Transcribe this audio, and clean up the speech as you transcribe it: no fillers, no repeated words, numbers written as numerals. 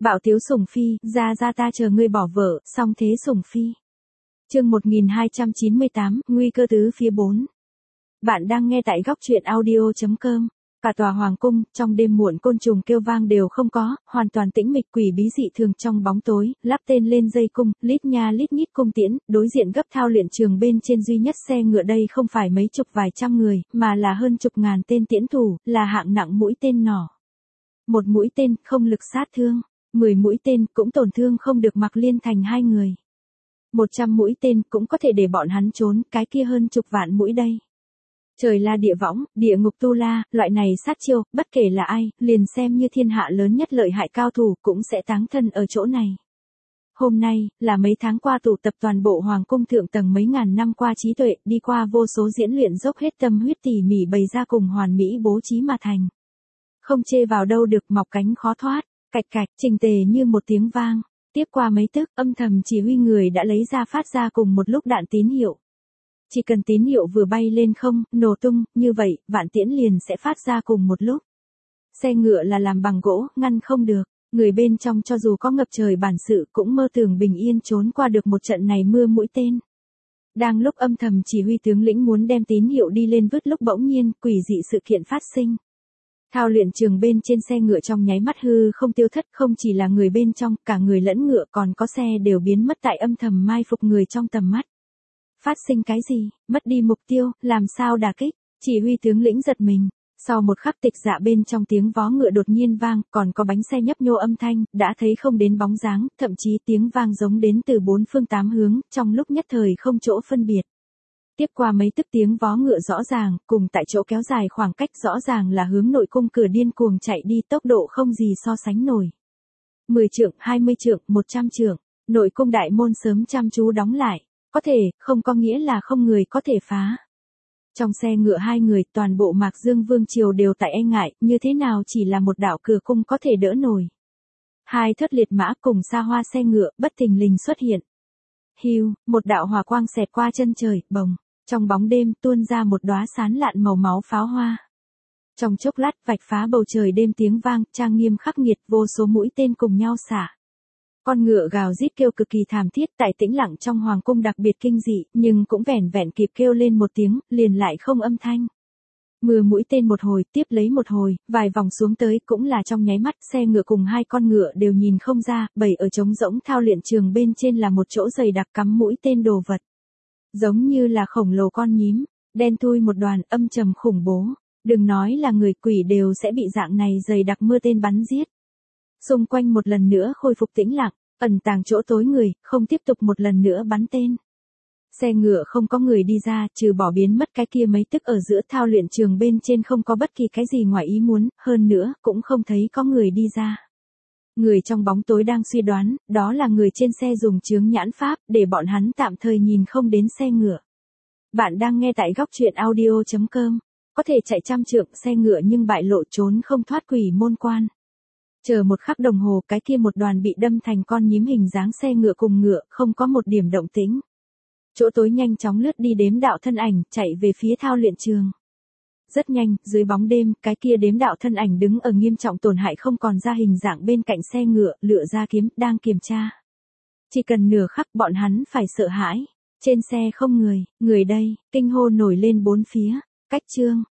Bạo tiếu sủng phi, ra ta chờ ngươi bỏ vợ, xong thế sủng phi. Chương 1298, nguy cơ tứ phía 4. Bạn đang nghe tại góc truyện audio.com. Cả tòa hoàng cung, trong đêm muộn côn trùng kêu vang đều không có, hoàn toàn tĩnh mịch, quỷ bí dị thường trong bóng tối, lắp tên lên dây cung, lít nha lít nhít cung tiễn, đối diện gấp thao luyện trường bên trên duy nhất xe ngựa đây không phải mấy chục vài trăm người, mà là hơn chục ngàn tên tiễn thủ, là hạng nặng mũi tên nỏ. Một mũi tên, không lực sát thương, 10 mũi tên, cũng tổn thương không được Mạc Liên Thành hai người. 100 mũi tên, cũng có thể để bọn hắn trốn, cái kia hơn chục vạn mũi đây. Trời la địa võng, địa ngục tu la, loại này sát chiêu, bất kể là ai, liền xem như thiên hạ lớn nhất lợi hại cao thủ cũng sẽ táng thân ở chỗ này. Hôm nay, là mấy tháng qua tụ tập toàn bộ hoàng cung thượng tầng mấy ngàn năm qua trí tuệ, đi qua vô số diễn luyện dốc hết tâm huyết tỉ mỉ bày ra cùng hoàn mỹ bố trí mà thành. Không chê vào đâu được, mọc cánh khó thoát, cạch cạch, trình tề như một tiếng vang. Tiếp qua mấy tức, âm thầm chỉ huy người đã lấy ra phát ra cùng một lúc đạn tín hiệu. Chỉ cần tín hiệu vừa bay lên không, nổ tung, như vậy, vạn tiễn liền sẽ phát ra cùng một lúc. Xe ngựa là làm bằng gỗ, ngăn không được. Người bên trong cho dù có ngập trời bản sự cũng mơ tưởng bình yên trốn qua được một trận này mưa mũi tên. Đang lúc âm thầm chỉ huy tướng lĩnh muốn đem tín hiệu đi lên vứt lúc bỗng nhiên, quỷ dị sự kiện phát sinh. Thao luyện trường bên trên xe ngựa trong nháy mắt hư không tiêu thất, không chỉ là người bên trong, cả người lẫn ngựa còn có xe đều biến mất tại âm thầm mai phục người trong tầm mắt. Phát sinh cái gì, mất đi mục tiêu, làm sao đả kích, chỉ huy tướng lĩnh giật mình. Sau một khắc tịch dạ bên trong tiếng vó ngựa đột nhiên vang, còn có bánh xe nhấp nhô âm thanh, đã thấy không đến bóng dáng, thậm chí tiếng vang giống đến từ bốn phương tám hướng, trong lúc nhất thời không chỗ phân biệt. Tiếp qua mấy tức tiếng vó ngựa rõ ràng, cùng tại chỗ kéo dài khoảng cách rõ ràng là hướng nội cung cửa điên cuồng chạy đi, tốc độ không gì so sánh nổi. 10 trượng, 20 trượng, 100 trượng, nội cung đại môn sớm chăm chú đóng lại, có thể, không có nghĩa là không người có thể phá. Trong xe ngựa hai người, toàn bộ Mạc Dương Vương Triều đều tại e ngại, như thế nào chỉ là một đạo cửa cung có thể đỡ nổi. Hai thất liệt mã cùng xa hoa xe ngựa, bất thình lình xuất hiện. Hiu, một đạo hỏa quang xẹt qua chân trời, bồng. Trong bóng đêm tuôn ra một đóa sán lạn màu máu pháo hoa. Trong chốc lát vạch phá bầu trời đêm tiếng vang, trang nghiêm khắc nghiệt, vô số mũi tên cùng nhau xả. Con ngựa gào rít kêu cực kỳ thảm thiết, tại tĩnh lặng trong hoàng cung đặc biệt kinh dị, nhưng cũng vẻn vẹn kịp kêu lên một tiếng, liền lại không âm thanh. Mưa mũi tên một hồi, tiếp lấy một hồi, vài vòng xuống tới cũng là trong nháy mắt, xe ngựa cùng hai con ngựa đều nhìn không ra, bầy ở trống rỗng thao luyện trường bên trên là một chỗ dày đặc cắm mũi tên đồ vật. Giống như là khổng lồ con nhím, đen thui một đoàn, âm trầm khủng bố. Đừng nói là người, quỷ đều sẽ bị dạng này dày đặc mưa tên bắn giết. Xung quanh một lần nữa khôi phục tĩnh lặng, ẩn tàng chỗ tối người, không tiếp tục một lần nữa bắn tên. Xe ngựa không có người đi ra, trừ bỏ biến mất cái kia mấy tức ở giữa thao luyện trường bên trên không có bất kỳ cái gì ngoài ý muốn, hơn nữa, cũng không thấy có người đi ra. Người trong bóng tối đang suy đoán, đó là người trên xe dùng chướng nhãn pháp, để bọn hắn tạm thời nhìn không đến xe ngựa. Bạn đang nghe tại góc truyện audio.com. Có thể chạy trăm trượng xe ngựa nhưng bại lộ trốn không thoát quỷ môn quan. Chờ một khắc đồng hồ cái kia một đoàn bị đâm thành con nhím hình dáng xe ngựa cùng ngựa, không có một điểm động tĩnh. Chỗ tối nhanh chóng lướt đi đếm đạo thân ảnh, chạy về phía thao luyện trường. Rất nhanh, dưới bóng đêm, cái kia đếm đạo thân ảnh đứng ở nghiêm trọng tổn hại không còn ra hình dạng bên cạnh xe ngựa, lựa ra kiếm, đang kiểm tra. Chỉ cần nửa khắc bọn hắn phải sợ hãi. Trên xe không người, người đây, kinh hô nổi lên bốn phía. Cách chương,